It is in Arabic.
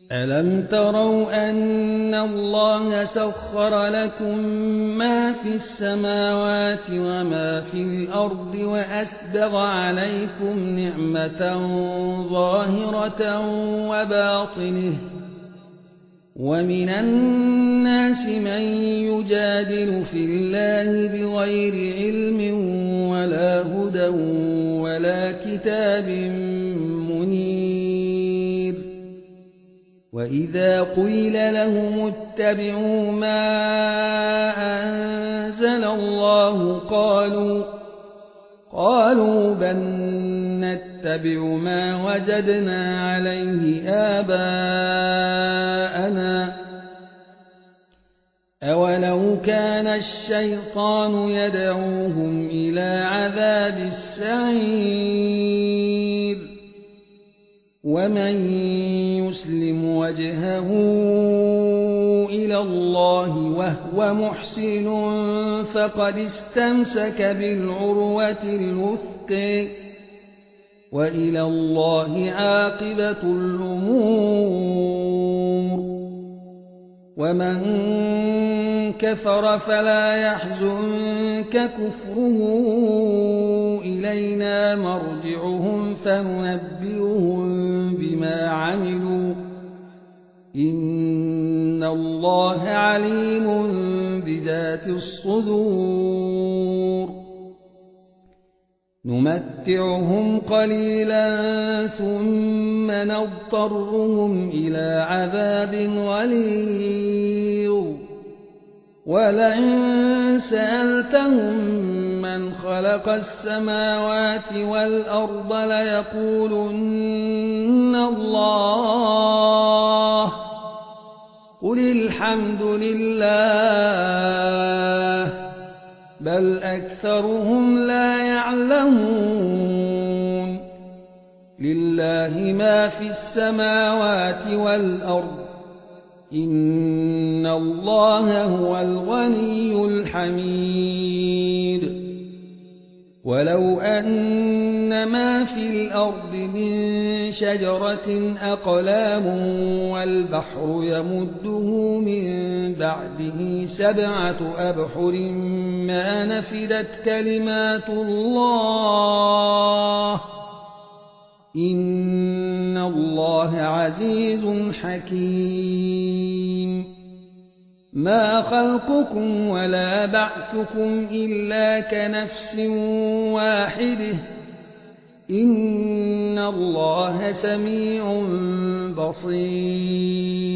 ألم تروا أن الله سخر لكم ما في السماوات وما في الأرض وأسبغ عليكم نعمة ظاهرة وباطنه ومن الناس من يجادل في الله بغير علم ولا هدى ولا كتاب منير وإذا قيل لهم اتبعوا ما أنزل الله قالوا بل نتبع ما وجدنا عليه آباءنا أولو كان الشيطان يدعوهم إلى عذاب السعير ومن يسلم وجهه إلى الله وهو محسن فقد استمسك بالعروة الوثقى وإلى الله عاقبة الأمور ومن كفر فلا يحزنك كفره إلينا مرجعهم فننبئهم بما عملوا إن الله عليم بذات الصدور نمتعهم قليلا ثم نضطرهم إلى عذاب غليظ ولئن سألتهم من خلق السماوات والأرض ليقولن الله قل الحمد لله بل أكثرهم لا يعلمون لله ما في السماوات والأرض إن الله هو الغني الحميد ولو أن ما في الأرض من شجرة أقلام والبحر يمده من بعده 7 أبحر ما نفدت كلمات الله إن الله عزيز حكيم ما خلقكم ولا بعثكم إلا كنفس واحدة إن الله سميع بصير